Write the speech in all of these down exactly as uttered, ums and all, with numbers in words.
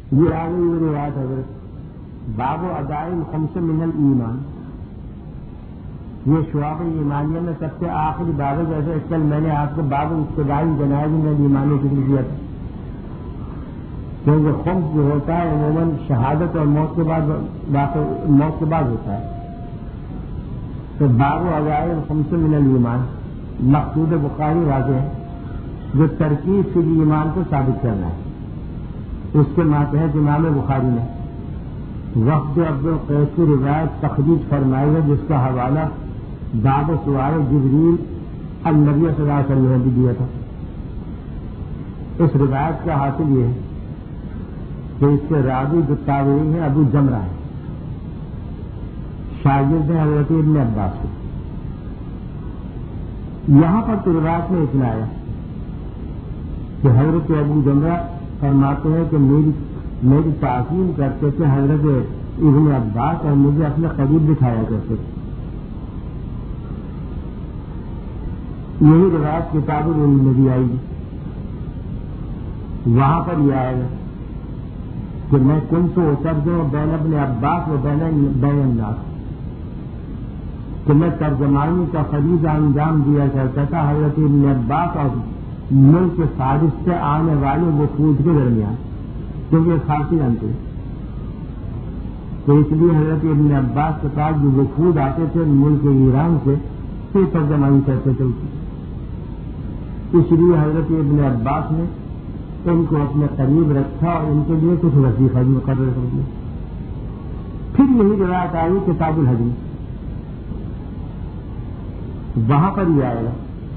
یہ آگے یہ روایت حضرت باب و ادائی الخمس من الایمان، یہ شعب ایمانیہ میں سب سے آخری باب ہے. جیسے کل میں نے آپ کو باب ابتدائی جنائز من الایمان ذکر کیا تھا، کیونکہ خمس جو ہوتا ہے عموماً شہادت اور موت کے بعد موت کے بعد ہوتا ہے. تو باب و ادائی الخمس من الایمان مقصود بخاری واضح ہے، جو ترکیب فی ایمان کو ثابت کرنا ہے. اس کے ماتحت امام بخاری نے وفد عبد القیس کی روایت تخریج فرمائی ہے، جس کا حوالہ باب سوال جبریل النبی صلی اللہ علیہ وسلم نے بھی دیا تھا. اس روایت کا حاصل یہ ہے کہ اس کے راوی جو تابعی ہیں ابو جمرہ ہیں، شاگرد ہیں حضرت ابن عباس کے. یہاں پر تو روایت میں اتنا آیا کہ حضرت ابو جمرہ فرماتے ہیں کہ میری میری تعظیم کرتے تھے حضرت ابن عباس اور مجھے اپنے قریب بٹھایا کرتے تھے. یہی روایت کتاب العلم میں بھی آئی گی. وہاں پر یہ آئے گا کہ میں کن تو اتر دوں بین ابن عباس و بین بین الناس، کہ میں ترجمانی کا فریضہ انجام دیا کرتا تھا حضرت ابن عباس اور ملک فارس سے آنے والے وفود کے درمیان، کیونکہ فارسی جانتے ہیں. تو اس لیے حضرت ابن عباس کے پاس جو وفود آتے تھے ملک ایران سے، پھر ترجمانی کرتے تھے. اس لیے حضرت ابن عباس نے ان کو اپنے قریب رکھا اور ان کے لیے کچھ وظیفہ بھی مقرر کر دیا. پھر یہی روایت آئی کتاب الحدیث، وہاں پر یہ آئے گا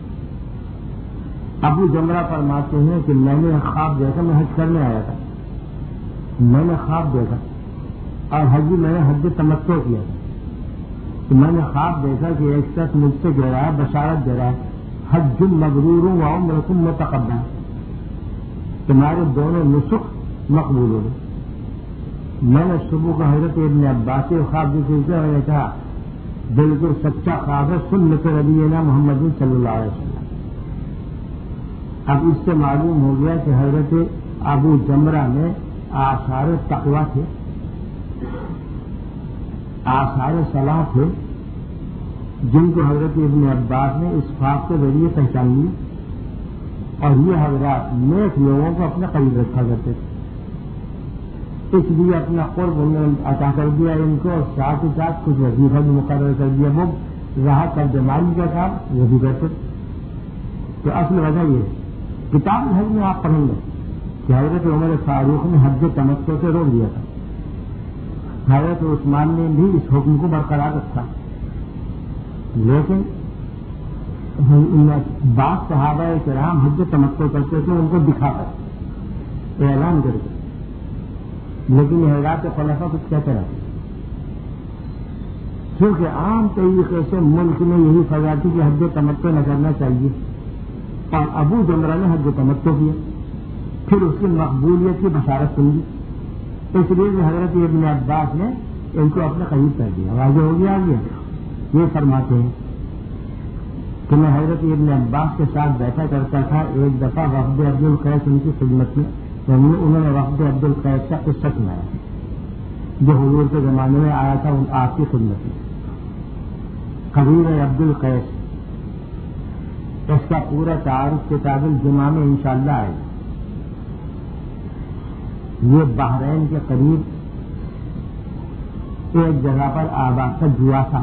ابو جمرہ فرماتے ہیں کہ میں نے خواب دیکھا، میں حج کرنے آیا تھا، میں نے خواب دیکھا اور حج میں نے حج تمتع کیا تھا. تو میں نے خواب دیکھا کہ ایک شخص مجھ سے کہہ رہا ہے، بشارت دے رہا ہے، حج مبرور و عمرۃ متقبل، تمہارے دونوں نسخ مقبول ہو گئے. میں نے صبح کو حضرت ابن عباس سے خواب ذکر کیا، میں نے کہا بالکل سچا خواب ہے، سنت نبینا محمد صلی اللہ علیہ وسلم. اب اس سے معلوم ہو گیا کہ حضرت ابو جمرہ میں آثار تقویٰ تھے، آثار صلاح تھے، جن کو حضرت ابن عباس نے اس خواب کے ذریعے پہچان لی. اور یہ حضرات نیک لوگوں کو اپنے قریب رکھا کرتے تھے، اس لیے اپنا قرب انہوں نے عطا کر دیا ان کو، اور ساتھ ہی ساتھ کچھ وظیفہ بھی مقرر کر دیا. وہ رہا ترجمانی کا کام وہ بھی کرتے. تو اصل وجہ یہ ہے، کتاب الحج میں آپ پڑھیں گے کہ حضرت عمر فاروق نے حج تمتع سے روک دیا تھا، حضرت عثمان نے بھی اس حکم کو برقرار رکھا، لیکن بعض صحابہ کرام حج تمتع کرتے تھے ان کو دکھا کر اعلان کر کے، لیکن یہ حضرات خلفاء کچھ کہتے رہتے، کیونکہ عام طریقے سے ملک میں یہی فضا تھی کہ حج تمتع نہ کرنا چاہیے، اور ابو جمرہ نے حج تمتع کیا، پھر اس کی مقبولیت کی بشارت سنی. اس لیے کہ حضرت ابن عباس نے ان کو اپنے قریب کر دیا. واضح ہو گیا آگے. یہ فرماتے ہیں کہ میں حضرت ابن عباس کے ساتھ بیٹھا کرتا تھا. ایک دفعہ وفد عبد القیس ان کی خدمت میں، تو انہوں نے وفد عبد القیس کا قصہ سنایا جو حضور کے زمانے میں آیا تھا آپ کی خدمت میں. قبیلہ عبد القیس، اس کا پورا تعارف کتاب الجمعہ میں انشاءاللہ آئے گا. یہ بحرین کے قریب ایک جگہ پر آباد تھا، جواسا،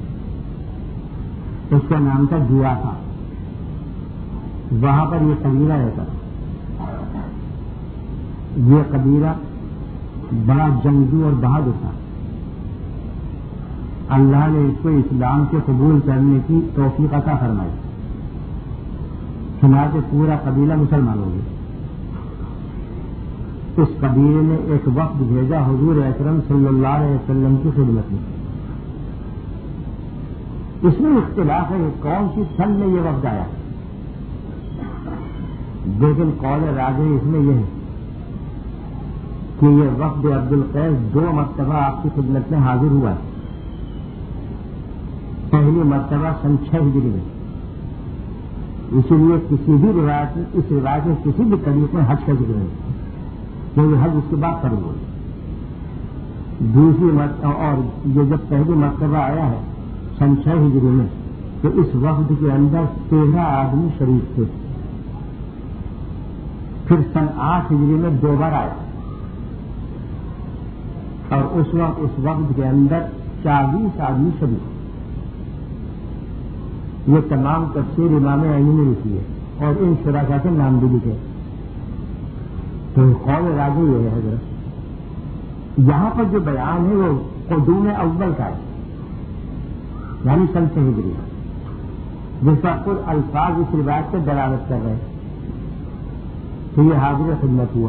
اس کا نام تھا جواسا. وہاں پر یہ قبیلہ رہتا. یہ قبیلہ بڑا جنگجو اور بہادر تھا. اللہ نے اس کو اسلام کے قبول کرنے کی توفیق عطا فرمائی، چنانچہ پورا قبیلہ مسلمان ہو گیا. اس قبیلے نے ایک وقت بھیجا حضور اکرم صلی اللہ علیہ وسلم کی خدمت میں. اس میں اختلاف ہے کون سی سن میں یہ وقت آیا، لیکن قول راجح اس میں یہ ہے کہ یہ وفد عبد القیس دو مرتبہ آپ کی خدمت میں حاضر ہوا. پہلی مرتبہ سن چھ ہجری میں. اسی لیے کسی بھی روایت اس روایت میں کسی بھی طریقے میں حج کا ذکر نہیں. کیونکہ حج اس کے بعد فرض ہوئی. دوسری مرتبہ اور یہ جب پہلی مرتبہ آیا ہے سن چھ ہجری میں تو اس وقت کے اندر تیرہ آدمی شریک تھے. پھر سن آٹھ ہجری میں دو بار آیا اور اس وقت اس وقت کے اندر چالیس آدمی شریک. یہ تمام تفسیر امام عینی نے لکھی ہے اور ان شرکا کے نام بھی لکھے. تو قول راجح یہ ہے حضرت یہاں پر جو بیان ہے وہ قدوم اول کا ہے یعنی سن چھ ہجری جس کا خود الفاظ اس روایت سے دلالت کر رہے ہیں. تو یہ حاضر خدمت ہوا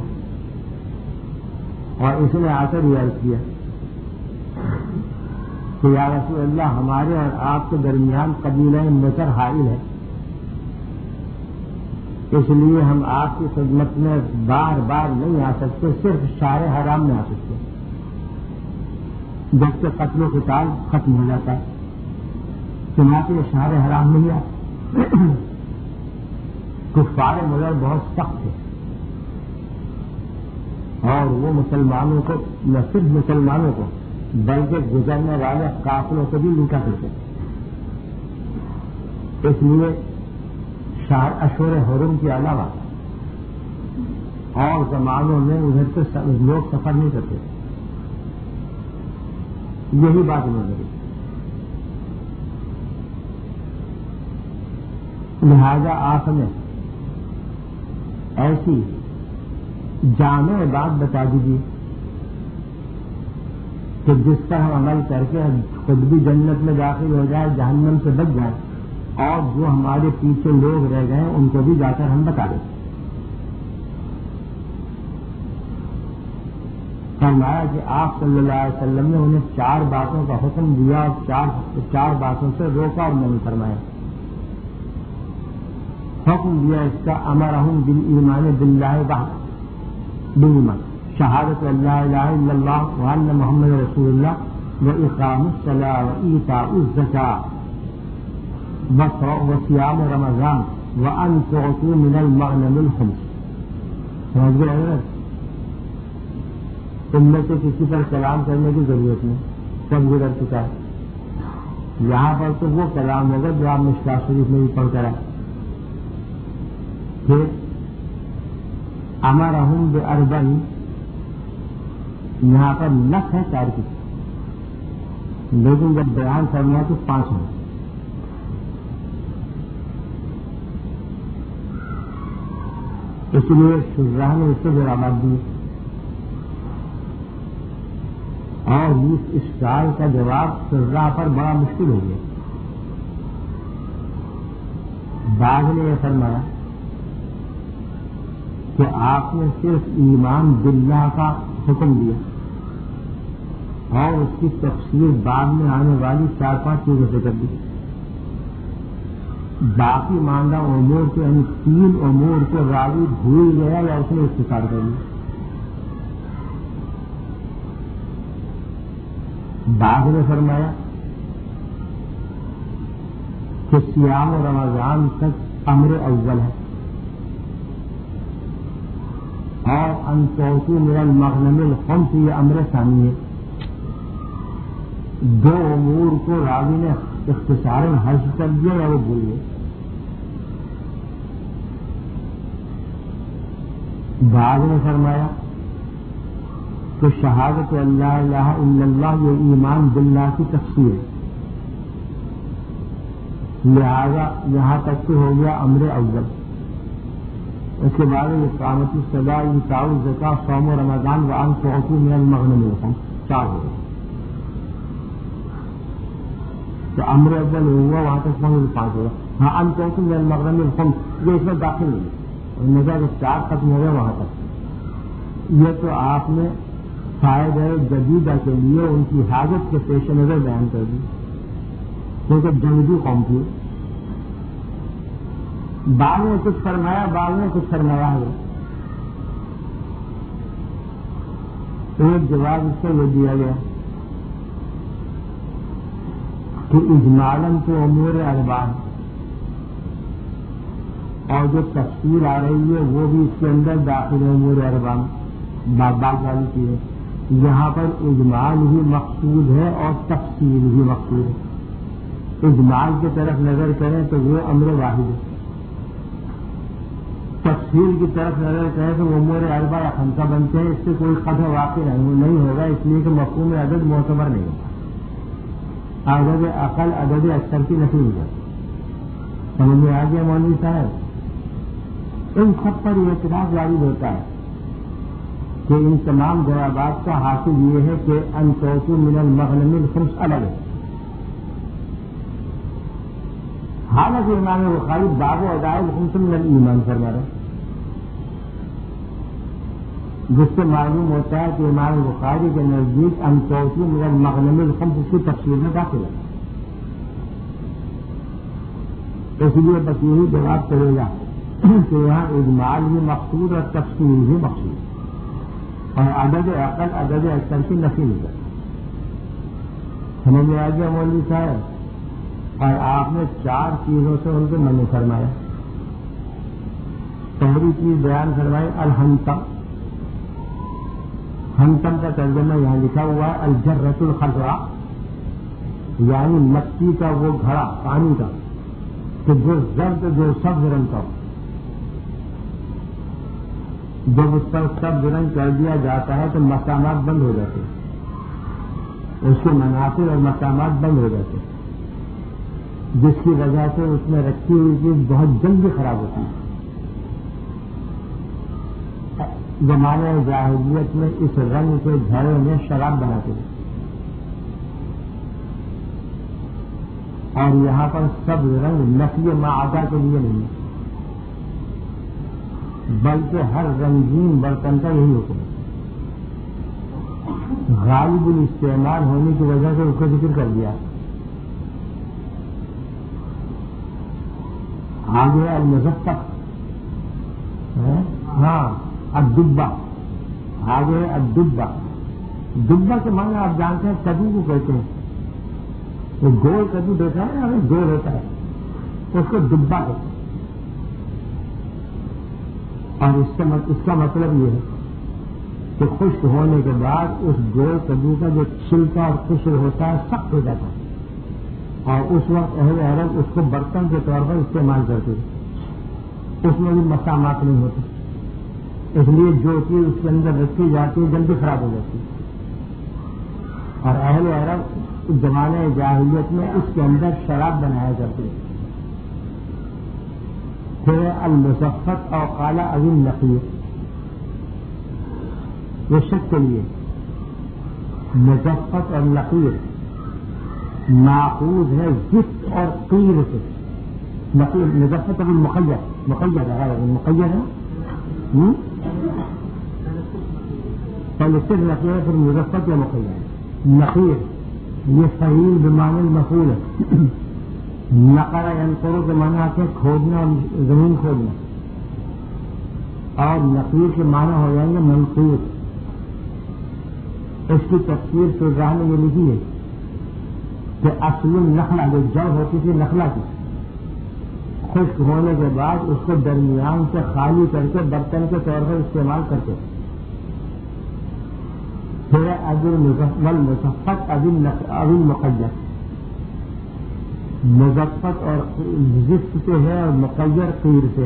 اور اس نے آ کر یہ کیا کہ یا رسول اللہ ہمارے اور آپ کے درمیان قبیلہ مصر حائل ہے اس لیے ہم آپ کی خدمت میں بار بار نہیں آ سکتے صرف شہر حرام میں آ سکتے جبکہ قتل و قتال ختم ہو جاتا ہے. چنانچہ یہ شہر حرام نہیں آتا. کفار مغر بہت سخت تھے اور وہ مسلمانوں کو نہ صرف مسلمانوں کو بلکہ گزرنے والے قافلوں کو بھی لوٹا کرتے. اس لیے شہر اشور حرم کے علاوہ اور زمانوں میں ادھر سے لوگ سفر نہیں کرتے. یہی بات انہوں نے لہذا آپ نے ایسی جامع بات بتا دیجیے کہ جس پر ہم عمل کر کے خود بھی جنت میں داخل ہو جائے جہنم سے بچ جائیں اور جو ہمارے پیچھے لوگ رہ گئے ان کو بھی جا کر ہم بتا دیں. فرمایا کہ آپ صلی اللہ علیہ وسلم نے انہیں چار باتوں کا حکم دیا اور چار چار باتوں سے روکا اور نہیں فرمایا. حکم دیا اس کا امرہم بالایمان باللہ وحدہ بالایمان شہادت اللہ الہ الا اللہ وان محمد رسول اللہ واقام الصلاۃ وایتاء الزکاۃ وصیام رمضان وان تعطوا من المغنم الخمس. سمجھ گئے؟ ان میں سے کسی پر کلام کرنے کی ضرورت نہیں سب گزر چکا ہے. یہاں پر تو وہ کلام ہوگا جو آپ مشکاۃ شریف میں بھی پڑھ کر آئے. پھر امرہم باربع یہاں پر لکھ ہے چار کی لیکن جب بیان کرنا ہے تو پانچ ہے. اس لیے شجاع نے اس سے جواب دی اور اس اشکال کا جواب شجاع پر بڑا مشکل ہو گیا. بعض نے یہ فرمایا کہ آپ نے صرف ایمان باللہ کا حکم دیا اور اس کی تفسیر بعد میں آنے والی چار پانچ چیزوں سے کر دی. باقی ماندہ امور کے یعنی تین امور کو راوی بھول گیا یا اس نے اختصار کر لیا. بعد نے فرمایا کہ صیام و رمضان تک امر اول ہے اور ان تعطوا من المغنم الخمس یہ امر ثانی ہے. دو امور کو راوی نے اختصاراً حذف کر دیا یا وہ بھول گئے. بعد نے فرمایا کہ شہادت اللہ الہ الا اللہ یہ ایمان باللہ کی تفسیر ہے. لہذا یہاں تک تو ہو گیا امر اول. اس کے بعد اقامت الصلاۃ ایتاء الزکاۃ صوم و رمضان وان تعطوا من المغنم الخمس چار ہو گئے. تو امر اول ہوا وہاں تک پہنچ پانچ ہوگا. ہاں ان تعطوا من المغنم الخمس یہ اس میں داخل نہیں ہے نظر چار ختم ہو گیا وہاں تک. یہ تو آپ نے فائدہ جدیدہ کے لیے ان کی حاجت کے پیش نظر بیان کر دی کیونکہ جنگجو قوم تھی. بعض نے کچھ فرمایا بعض نے کچھ فرمایا ہے. ایک جواب اس سے یہ دیا گیا کہ اجمالاً تو امور اربع اور جو تفصیل آ رہی ہے وہ بھی اس کے اندر داخل ہے امور اربع. بات بات والی چیزیں، یہاں پر اجمال ہی مقصود ہے اور تفصیل ہی مقصود ہے۔ اجمال کی طرف نظر کریں تو وہ امر واحد ہے، تفصیل کی طرف نظر کریں تو وہ امور اربع یا خمسہ بنتے ہیں، اس سے کوئی قطع واقع نہیں ہوگا، اس لیے کہ مفہوم عدد معتبر نہیں ہوگا، عدد عقل عدد اکثر کی نفی ہو جاتی۔ سمجھ میں آ گیا مولوی صاحب؟ ان سب پر یہ اعتراض وارد ہوتا ہے کہ ان تمام جوابات کا حاصل یہ ہے کہ ان توتو من المغنم الخمس الگ ہے۔ حالانکہ امام بخاری باب و اداء الخمس من الایمان فرما رہے ہیں، جس سے معلوم ہوتا ہے کہ امام بخاری کے نزدیک ان توتو من المغنم الخمس کی تفصیل میں داخل ہے، اس لیے بس یہی جواب کرے گا کہ یہاں اجمال بھی مقصود اور تفصیل بھی مقصود، اور عدد عقل عدد اکثر کی نفی ہو جائے۔ سمجھ میں آ گیا مولوی صاحب؟ اور آپ نے چار چیزوں سے ان کو منع فرمایا۔ پہلی چیز بیان فرمائی الحنتم، ہنتم کا ترجمہ یہاں لکھا ہوا ہے الجرۃ الخضراء، یعنی مٹی کا وہ گھڑا پانی کا کہ جو زرد جو سبز رنگ کا ہو، جب اس پر سبز رنگ کر دیا جاتا ہے تو مسامات بند ہو جاتے ہیں، اس کے منافع اور مسامات بند ہو جاتے ہیں، جس کی وجہ سے اس میں رکھی ہوئی چیز بہت جلدی خراب ہوتی ہے۔ زمانے جاہلیت میں اس رنگ کے گھڑے میں شراب بناتے ہیں، اور یہاں پر سبز رنگ نفی معادہ کے لیے نہیں ہے، بلکہ ہر رنگین برتن کا یہی حکم ہے۔ غالب الاستعمال ہونے کی وجہ سے اس کا ذکر کر دیا۔ آگے المزفت، ہاں الدبہ، آگے الدبہ، دبہ کے معنی آپ جانتے ہیں کدو کو کہتے ہیں، وہ گول کدو دیکھا ہے نا، گول ہوتا ہے، اس کو دبہ کہتے ہیں، اور اس کا اس کا مطلب یہ ہے کہ خشک ہونے کے بعد اس گول کدو کا جو چھلکا اور قشر ہوتا ہے سخت ہو جاتا ہے، اور اس وقت اہل عرب اس کو برتن کے طور پر استعمال کرتے تھے، اس میں بھی مسامات نہیں ہوتے، اس لیے جو چیز اس کے اندر رکھی جاتی ہے جلدی خراب ہو جاتی ہے، اور اہل عرب زمانے جاہلیت میں اس کے اندر شراب بنایا کرتے ہیں۔ پھر المزفت اور قال ابی النقیر، یہ شک کے لیے مزفت اور نقیر ماخوذ ہے زفت اور قیر سے۔ نقیر مزفت ابھی مقید مقید ہے، مقید ہے پہلے صرف نقیر پھر مزفت یا مقید۔ نقیر یہ فعیل بمعنی المفعول ہے، نقر ینقر کے معنی آتے ہیں کھودنا، زمین کھودنا، اور نقیر کے معنی ہو جائیں گے منقور۔ اس کی تفسیر شجاع نے یہ لکھی ہے کہ اصل النخلہ جو جڑ ہوتی تھی نخلا کی، خشک ہونے کے بعد اس کو درمیان سے خالی کر کے برتن کے طور پر استعمال کرتے، پھر ابل مزفت ابل ابل مقید، مزفت اور زفت سے ہے اور مقیر قیر سے۔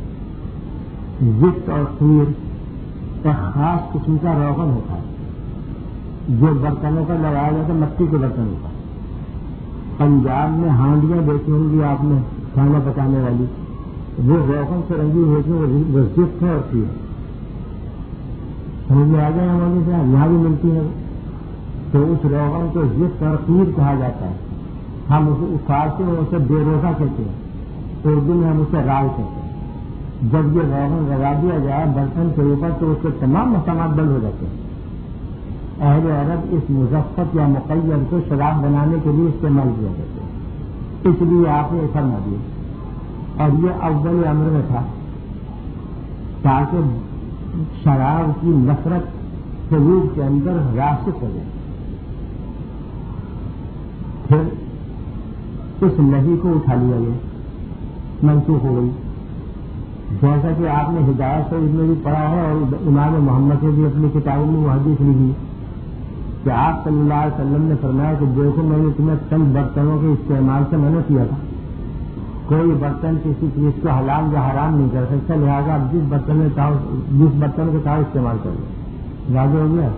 زفت اور قیر ایک خاص قسم کا روغن ہوتا ہے جو برتنوں پر لگایا جاتا ہے، مٹی کے برتنوں پر۔ پنجاب میں ہانڈیاں دیکھی ہوں گی آپ نے کھانا پکانے والی، وہ روغن سے رنگی ہوتی ہے، وہ زفت ہے اور قیر۔ سمجھ میں آ گیا ہمارے سے یہاں بھی ملتی ہے، تو اس روغن کو زفت اور قیر کہا جاتا ہے۔ ہم اسے فارسی میں اسے بے روزہ کہتے ہیں، اردو میں ہم اسے رائے کہتے ہیں۔ جب یہ روغن لگا دیا جائے برتن کے اوپر تو اس کے تمام مسامات بند ہو جاتے ہیں۔ اہل عرب اس مزفت یا مقید کو شراب بنانے کے لیے استعمال کیا کرتے ہیں، اس لیے آپ نے فرما دیا، اور یہ اول امر میں تھا تاکہ شراب کی نفرت قلوب کے اندر راسخ ہو جائے۔ پھر اس نہی کو اٹھا لیا گیا، منسوخ ہو گئی، جیسا کہ آپ نے ہدایت شریف میں بھی پڑھا ہے اور امام محمد نے بھی اپنی کتابوں میں وہ حدیث لکھی کہ آپ صلی اللہ علیہ وسلم نے فرمایا کہ دیکھو میں نے تمہیں چند برتنوں کے استعمال سے منع کیا تھا، کوئی برتن کسی چیز کو حلال یا حرام نہیں کر سکتا، لہٰذا اب جس برتن میں چاہو جس برتن کو چاہو استعمال کرو۔ واضح ہو گیا؟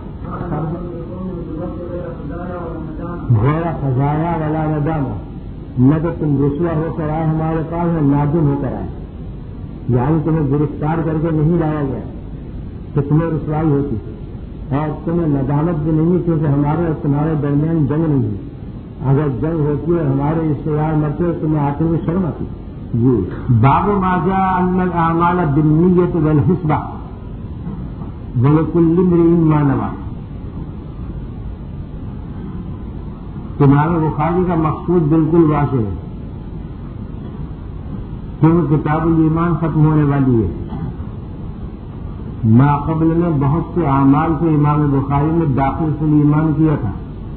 غیر خزایا والا ندامہ، نہ تو تم رسوا ہو کر آئے ہمارے پاس نہ نادم ہو کر آئے، یعنی تمہیں گرفتار کر کے نہیں لایا گیا کہ تمہیں رسوائی ہوتی اور تمہیں ندامت بھی نہیں کیونکہ ہمارے اور تمہارے درمیان جنگ نہیں ہے، اگر جنگ ہوتی ہے ہمارے رشتے دار مرتے تمہیں آتے ہوئے شرم آتی۔ جی باب ما جاء ان الاعمال بالنیۃ والحسبہ ولکل امرئ ما نوى۔ تمہارے بخاری کا مقصود بالکل واضح ہے کیونکہ کتاب الایمان ختم ہونے والی ہے۔ ما قبل میں بہت سے اعمال کو امام بخاری نے داخل فی الایمان کیا تھا،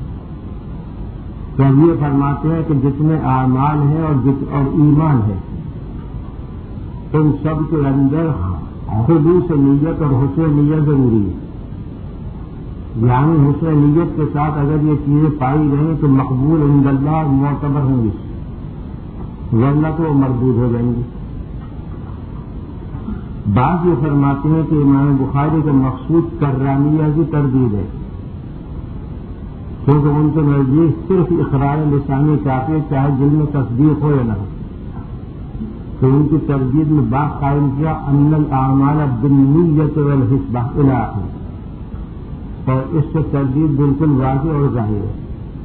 تو یہ فرماتے ہیں کہ جتنے اعمال ہیں اور جت اور ایمان ہے ان سب کے اندر خلوص نیت اور حسن نیت ضروری ہے، یعنی حسن نیت کے ساتھ اگر یہ چیزیں پائی گئیں تو مقبول عند اللہ معتبر ہوں گی، ورنہ تو وہ مردود ہو جائیں گی۔ بعض یہ فرماتے ہیں کہ امام بخاری کا مقصود کرانیہ کی تردید ہے، کیونکہ ان کے نزدیک صرف اقرار لسانی کافی ہے، چاہے دل میں تصدیق ہو یا نہ ہو، تو ان کی تردید میں بات قائم کیا ان الاعمال بالنیۃ والحسبہ الی آخر، اور اس سے تردید بالکل واضح اور ظاہر ہے۔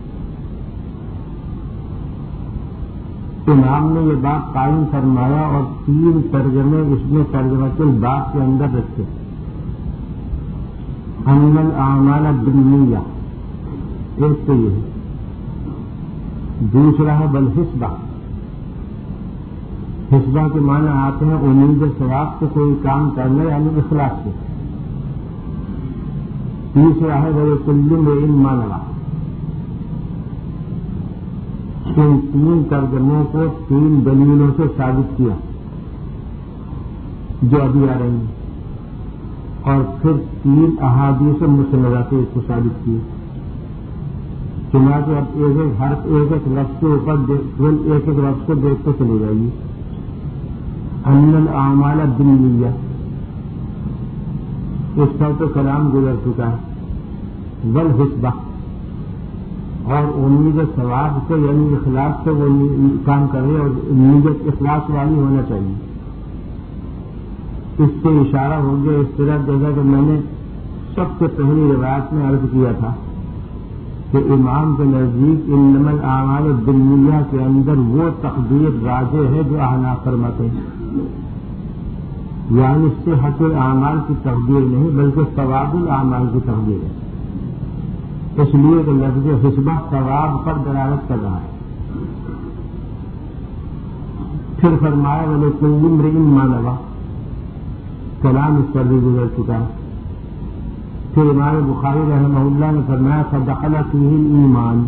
امام نے یہ بات قائم فرمایا اور تین ترجمے اس میں ترجمۃ الباب کے اندر رکھے، ان الاعمال بالنیہ ایک تو یہ ہے، دوسرا ہے بالحسبہ، حسبہ کے معنی آتے ہیں امید ثواب سے کوئی کام کرنا یعنی اخلاص سے، تیسرا ہے وَلِكُلِّ امْرِئٍ مَا نَوَى۔ ان تین ترجموں کو تین دلیلوں سے ثابت کیا جو ابھی آ رہی ہیں، اور پھر تین احادیث مسندہ سے اس کو ثابت کیا، چنانچہ اب ایک ایک حرف ایک ایک لفظ کے اوپر ایک ایک لفظ کو دیکھتے چلے جائے گی۔ ان الاعمال بالنیہ اس پر تو کلام گزر چکا ہے، والحسبہ اور امید ثواب سے یعنی اخلاص سے وہ کام کرے اور نیت اخلاص والی ہونا چاہیے۔ اس سے اشارہ ہو گیا اس طرح جگہ کہ میں نے سب سے پہلی روایت میں عرض کیا تھا کہ امام کے نزدیک انما الاعمال بالنیہ کے اندر وہ تقدیر راجح ہے جو احناف فرماتے ہیں، یعنی صحت الاعمال کی تقدیر نہیں بلکہ ثواب الاعمال کی تقدیر ہے، اس لیے کہ لفظ حسبہ ثواب پر دلالت کر رہا ہے۔ پھر فرمایا وَلِكُلِّ امْرِئٍ مَا نَوَى، کلام اس پر بھی گزر چکا ہے۔ پھر امام بخاری رحمہ اللہ نے فرمایا فَدَخَلَ فِيهِ الْإِيمَانُ،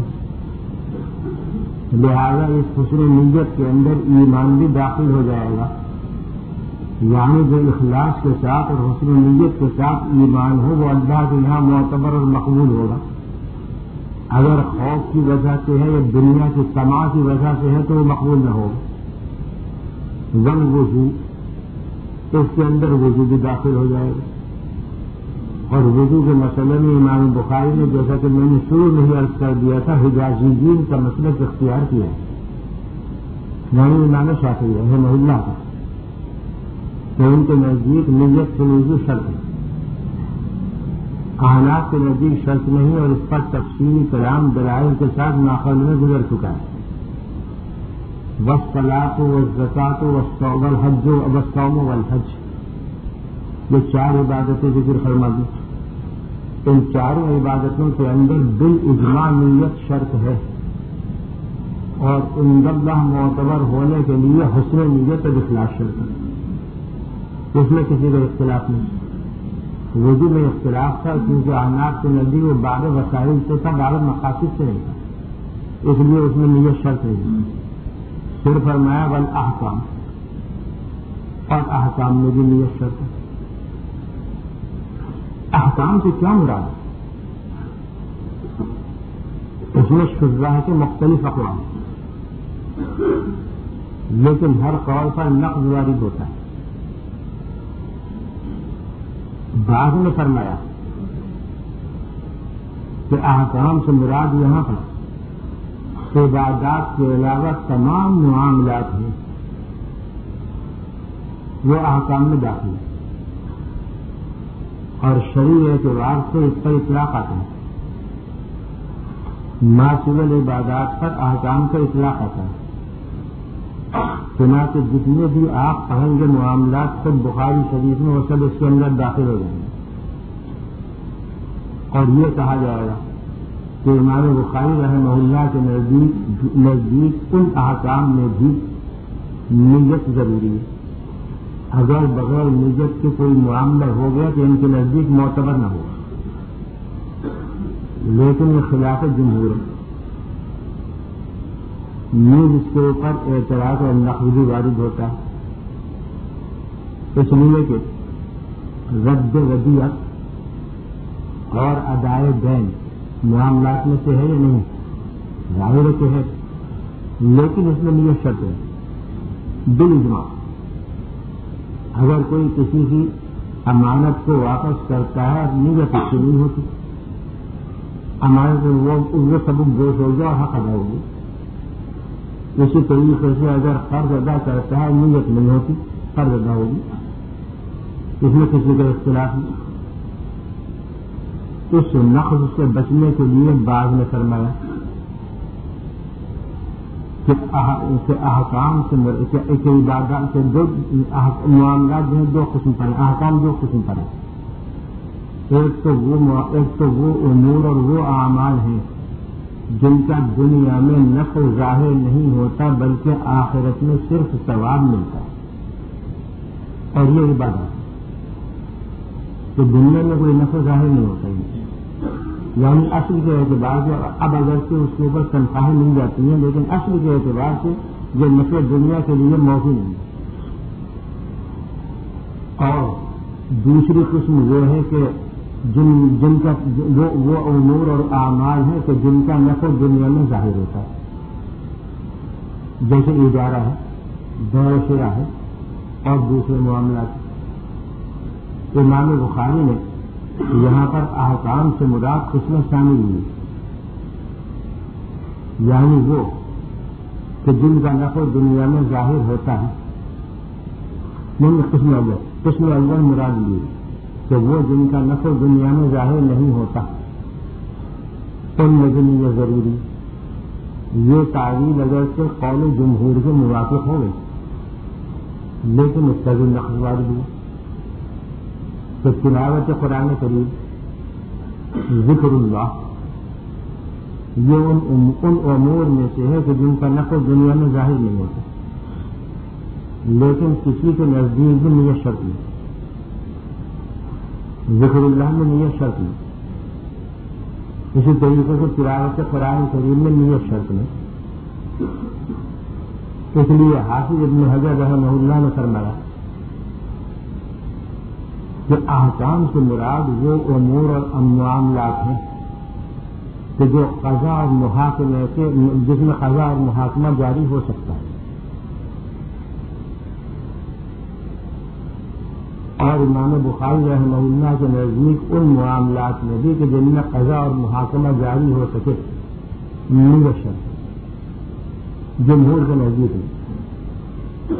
لہذا اس حسن نیت کے اندر ایمان بھی داخل ہو جائے گا، یعنی جو اخلاص کے ساتھ اور حسن نیت کے ساتھ ایمان ہو وہ اللہ کے یہاں معتبر اور مقبول ہوگا۔ اگر خوف کی وجہ سے ہے یا دنیا کی طمع کی وجہ سے ہے تو وہ مقبول نہ ہوگا۔ والوضو، اس کے اندر وضو بھی داخل ہو جائے گا، اور وضو کے مسئلے میں امام بخاری نے جیسا کہ میں نے شروع میں ہی عرض کر دیا تھا حجازیین کا مسلک اختیار کیا ہے، یعنی امام شافعی رحمہ اللہ کا، تو ان کے نزدیک نیت کے وضو شرط ہے، احناف کے نزدیک شرط نہیں، اور اس پر تفصیلی کلام دلائل کے ساتھ ماخذ میں گزر چکا ہے۔ والصلاۃ والزکاۃ والحج والصوم والحج، یہ چار عبادتیں ذکر فرما دی، ان چاروں عبادتوں کے اندر بالاجماع نیت شرط ہے، اور عند اللہ معتبر ہونے کے لیے حسن نیت اور اخلاص شرط ہے، اس میں کسی کا اختلاف نہیں۔ وضو میں اختلاف تھا کیونکہ احناف کے نزدیک وہ بعض وسائل سے تھا، بعض مقاصد سے نہیں تھا، اس لیے اس میں نیت شرط نہیں۔ پھر فرمایا والاحکام، اور احکام میں بھی نیت شرط ہے۔ احکام سے کیا مراد ہے؟ اس میں شرح کے مختلف اقوام، لیکن ہر قول پر نقض وارد ہوتا ہے۔ بعد میں فرمایا کہ احکام سے مراد یہاں پر عبادات کے علاوہ تمام معاملات ہیں، وہ احکام میں داخل ہے، اور شرعی اعتبار سے اس پر اطلاق آتا ہے۔ ما سوى العبادات پر احکام کا اطلاق آتا ہے، چنانچہ جتنے بھی آپ پڑھیں گے معاملات خود بخاری شریف میں وہ سب اس کے اندر داخل ہو جائیں گے، اور یہ کہا جائے گا کہ امام بخاری رحمہ اللہ کے نزدیک نزدیک ان احکام میں بھی نیت ضروری ہے۔ اگر بغیر نیت کے کوئی معاملہ ہو گیا تو ان کے نزدیک معتبر نہ ہوگا، لیکن یہ خلاف جمہور ہے۔ نیز اس کے اوپر اعتراض اور نقض بھی وارد ہوتا ہے، اس لیے کہ رد ودیعت اور ادائے دین معاملات میں سے ہے یا نہیں؟ ظاہر کہ ہے، لیکن اس میں نیت شرط ہے بالاجماع۔ اگر کوئی کسی کی امانت کو واپس کرتا ہے اور نیت اس کی نہیں ہوتی، امانت وہ سبب گوش ہو گیا اور حق ادا ہوگی۔ اسی طریقے سے اگر قرض ادا کرتا ہے نیت نہیں ہوتی، قرض ادا ہوگی، اس میں کسی کا اختلاف نہیں۔ اس نقض سے بچنے کے لیے بعض نے فرمایا کہ احکام سے ایک عبادات سے دو معاملات جو ہیں دو قسم پر ہیں، احکام دو قسم پر ہیں۔ ایک تو وہ ایک تو وہ امور اور وہ اعمال ہیں جن کا دنیا میں نفع ظاہر نہیں ہوتا بلکہ آخرت میں صرف ثواب ملتا ہے، اور یہ عبادت کہ دنیا میں کوئی نفع ظاہر نہیں ہوتا ہے، یعنی اصل کے اعتبار سے اب اگر سے اس کے اوپر تنخواہیں مل جاتی ہیں، لیکن اصل کے اعتبار سے جو نفع دنیا کے لیے موقع نہیں ہے۔ اور دوسری قسم وہ ہے کہ جن جن کا وہ, وہ امور اور اعمال ہیں کہ جن کا نفع دنیا میں ظاہر ہوتا ہے، جیسے اجارہ ہے، بیع و شراء ہے اور دوسرے معاملات۔ امام بخاری نے یہاں پر احکام سے مراد قسمیں شامل ہوئی، یعنی وہ کہ جن کا نفع دنیا میں ظاہر ہوتا ہے، نہیں قسم اول قسم اول مراد لی کہ وہ جن کا نفع دنیا میں ظاہر نہیں ہوتا، ان میں بھی یہ ضروری۔ یہ تعویل اگر سے قول جمہور کے موافق ہو گئی، لیکن اس کا بھی نقض وارد ہوا کہ تلاوت قرآن کریم، ذکر اللہ، یہ ان ان امور میں سے ہے کہ جن کا نفع دنیا میں ظاہر نہیں ہوتا، لیکن کسی کے نزدیک بھی نیت شرط نہیں، ذکر اللہ میں نیت شرط نہیں، اسی طریقے سے تلاوت قرآن کریم میں نیت شرط نہیں۔ اس لیے حافظ ابن حجر رحمہ اللہ نے فرمایا کہ احکام سے مراد وہ امور اور معاملات ہیں کہ جو قضا اور محاکمے کے جس میں قضا اور محاکمہ جاری ہو سکتا ہے، اور امام بخاری رحمہ اللہ کے نزدیک ان معاملات میں بھی کہ جن میں قضا اور محاکمہ جاری ہو سکے نیت شرط، جمہور کے نزدیک نہیں۔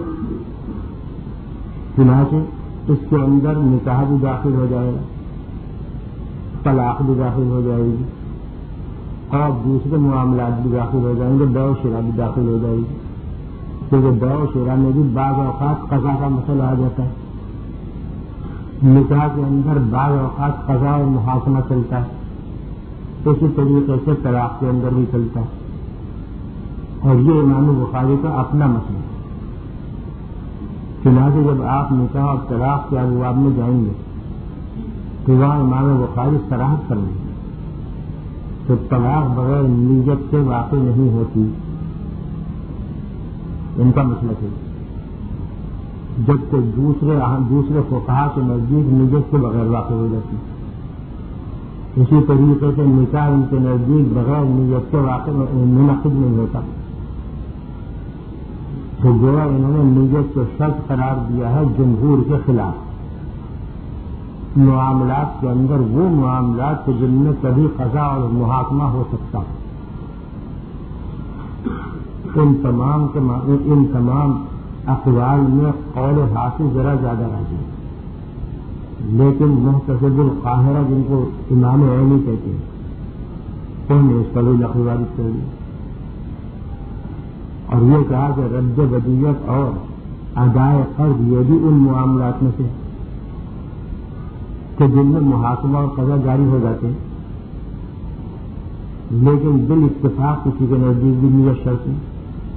چنانچہ اس کے اندر نکاح بھی داخل ہو جائے گا، طلاق بھی داخل ہو جائے گی، اور دوسرے معاملات بھی داخل ہو جائیں گے، بیع و شراء بھی داخل ہو جائے گی، کیونکہ بیع و شراء میں بھی بعض اوقات قضا کا مسئلہ آ جاتا ہے، نکاح کے اندر بعض اوقات قضا اور محاکمہ چلتا ہے، اسی طریقے سے طلاق کے اندر بھی چلتا ہے، اور یہ امام بخاری کا اپنا مسئلہ ہے۔ چنانچہ جب آپ نکاح اور طلاق کے ابواب میں جائیں گے تو وہاں امام بخاری صراحت کریں گے کہ طلاق بغیر نیت سے واقع نہیں ہوتی، ان کا مسئلہ ہے۔ جبکہ دوسرے دوسرے فقہا کے نزدیک نیت کے بغیر واقع ہو جاتی. اسی طریقے سے نکاح ان کے نزدیک بغیر نیت کے واقع منعقد نہیں ہوتا. تو گویا انہوں نے نیت کو شرط قرار دیا ہے جمہور کے خلاف. معاملات کے اندر وہ معاملات جن میں کبھی قضا اور محاکمہ ہو سکتا ہے ان تمام کے ان تمام اقوال میں قول حافظ ذرا زیادہ راضی ہے. لیکن محتسب القاہرہ جن کو امام عینی کہتے ہیں انہوں نے اس پر بھی نقل وارد کر دیا اور یہ کہا کہ رد بدیت اور ادائے قرض یہ بھی ان معاملات میں سے کہ جن میں محاکمہ اور قضا جاری ہو جاتے ہیں لیکن بال اتفاق کسی کے نزدیک بھی نیت شرط ہے.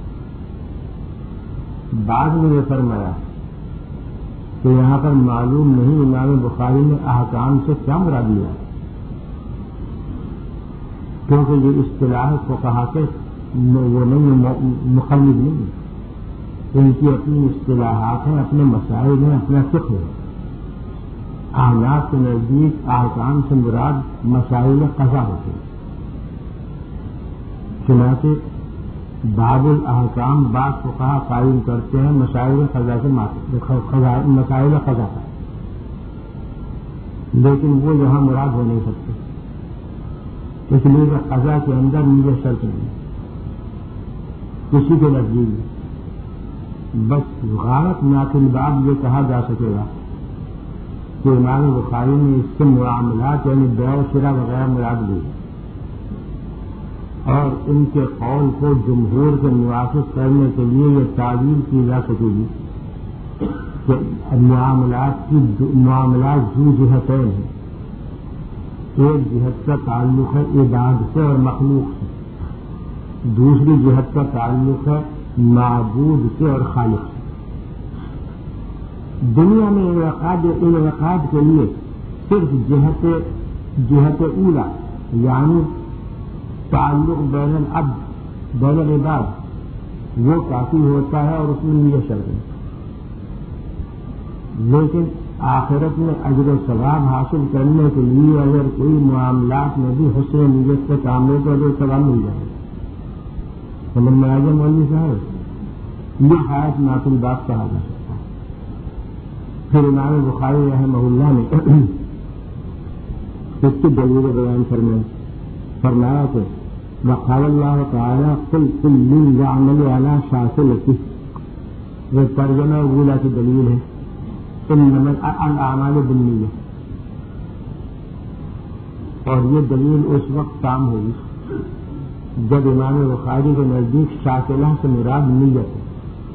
بعد میں یہ فرمایا کہ یہاں پر معلوم نہیں امام بخاری نے احکام سے کیا مراد لیا کیونکہ یہ اصطلاح فقہا کے وہ نہیں مخلد نہیں ان کی اپنی اصطلاحات ہیں اپنے مسائل ہیں اپنا فقہ ہے. احناف کے نزدیک احکام سے مراد مسائل قضا ہوتے ہیں. چنانچہ باب الاحکام بعض فقہا قائم کرتے ہیں مسائل قضا سے مسائل قضا کا لیکن وہ یہاں مراد ہو نہیں سکتے اس لیے کہ قضا کے اندر نیت شرط نہیں کسی کے نزدیک بس غارت ناقل باب یہ کہا جا سکے گا کہ امام بخاری نے اس سے معاملات یعنی بیع و شرا وغیرہ مراد لی اور ان کے قول کو جمہور کے موافق کرنے کے لیے یہ تعویل کی جا سکے گی کہ معاملات کی معاملات دو جہتیں ہیں. ایک جہت کا تعلق ہے عباد سے اور مخلوق سے دوسری جہت کا تعلق ہے معبود سے اور خالق سے. دنیا میں انعقاد انعقاد کے لیے صرف جہت جہت اولا یعنی تعلق بین العبد بین العباد وہ کافی ہوتا ہے اور اس میں نیت شرط ہے. لیکن آخرت میں اجر و ثواب حاصل کرنے کے لیے اگر کوئی معاملات میں بھی حسن نیت سے کام لے تو اجر و ثواب مل جائے. سمجھ میں آ جائے مولوی صاحب یہ حیات ناقل بات کہا جا سکتا ہے. پھر امام بخاری رحمہ اللہ نے اس کی دلیل بیان فرمائی فرمایا کہ وقال اللہ تعالیٰ قل كل يعمل على شاكلته وہ ترجمہ اولا کی دلیل ہے انما الاعمال بالنیہ اور یہ دلیل اس وقت کام ہوگی جب امام بخاری کے نزدیک شاکلہ سے مراد نیت ہے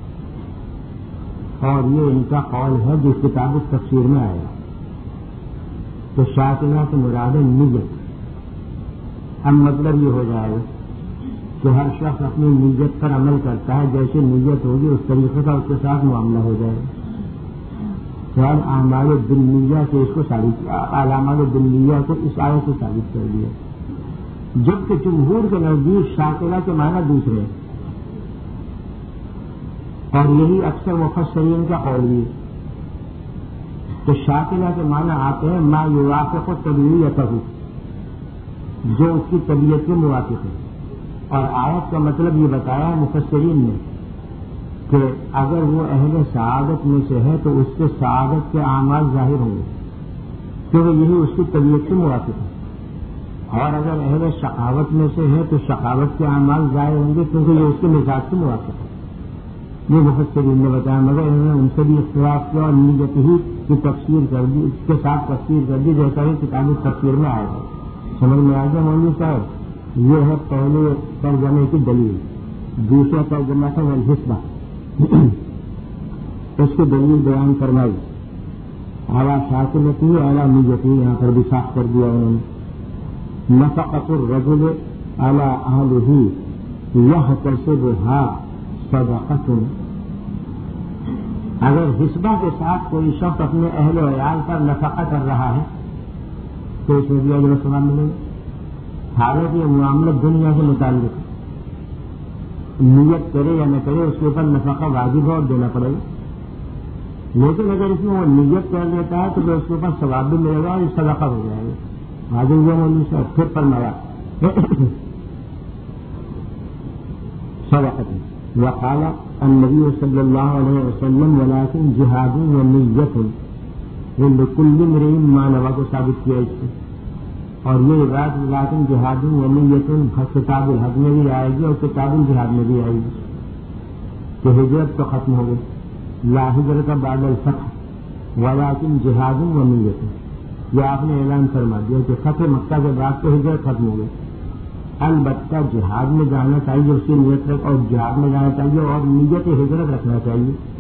اور یہ ان کا قول ہے جو کتاب تفسیر میں آیا تو شاکلہ سے مراد ہے نیت. اب مطلب یہ ہو جائے گا کہ ہر شخص اپنی نیت پر عمل کرتا ہے جیسے نیت ہوگی اس طریقے کا اس کے ساتھ معاملہ ہو جائے گا. خیال اعمال بالنیہ سے اس کو ثابت علامات بالنیہ کو اس آیت سے ثابت کر دیا جبکہ جمہور کے نزدیک شاکلہ کے معنی دوسرے ہیں اور یہی اکثر مفسرین کا قول بھی ہے کہ شاکلہ کے معنی آتے ہیں ما یوافق طبیعتہ جو اس کی طبیعت کے موافق ہے. اور آیت کا مطلب یہ بتایا مفسرین نے کہ اگر وہ اہل سعادت میں سے ہے تو اس سے سعادت کے اعمال ظاہر ہوں گے کیونکہ یہی اس کی طبیعت سے موافق ہے اور اگر اہل شقاوت میں سے ہے تو شقاوت کے اعمال ظاہر ہوں گے کیونکہ یہ اس کے مزاج سے موافق ہے. یہ مفسرین نے بتایا مگر انہوں نے ان سے بھی اختلاف کیا اور نیت ہی کی تفسیر کر دی اس کے ساتھ تفسیر کر دی جیسا کہ کتاب تفسیر میں آئے گا. سمجھ میں آ گیا مولوی صاحب یہ ہے پہلے ترجمے کی دلیل. دوسرا ترجمہ تھا الحسبہ اس کی دلیل بیان فرمائی اعلیٰ شاکلتی اعلیٰ نیتی یہاں پر بھی صاف کر دیا انہوں نے. نفقۃ الرجل علی اہلہ یحتسبھا صدقۃ اگر حسبہ کے ساتھ کوئی شخص اپنے اہل و عیال پر نفقہ کر رہا ہے تو اس میں بھی اجر و ثواب ملے گا. حالانکہ یہ معاملہ دنیا سے متعلق ہے نیت کرے یا نہ کرے اس کے اوپر نفقہ واجب ہے اور دینا پڑے گا. لیکن اگر اس میں وہ نیت کر لیتا ہے تو پھر اس کے اوپر ثواب بھی ملے گا اور اس صدقہ ہو جائے گا. حاضر یہ مولوی سے پھر فرمایا صدقہ وقال النبی صلی اللہ علیہ وسلم ولكن جہاد ونیت لكل امرئ ما نوى کو ثابت کیا اس سے. اور یہ روایت لیکن جہاد ونیت کتاب الحج میں بھی آئے گی اور کتاب الجہاد میں بھی آئے گی کہ ہجرت تو ختم ہو گئی لا ہجرت بعد الفتح ولكن جہاد ونیت. یہ آپ نے اعلان فرما دیا کہ فتح مکہ کے بعد تو ہجرت ختم ہو گئی. البتہ جہاد میں جانا چاہیے اس کی نیت رکھ اور جہاد میں جانا چاہیے اور نیت ہجرت رکھنا چاہیے.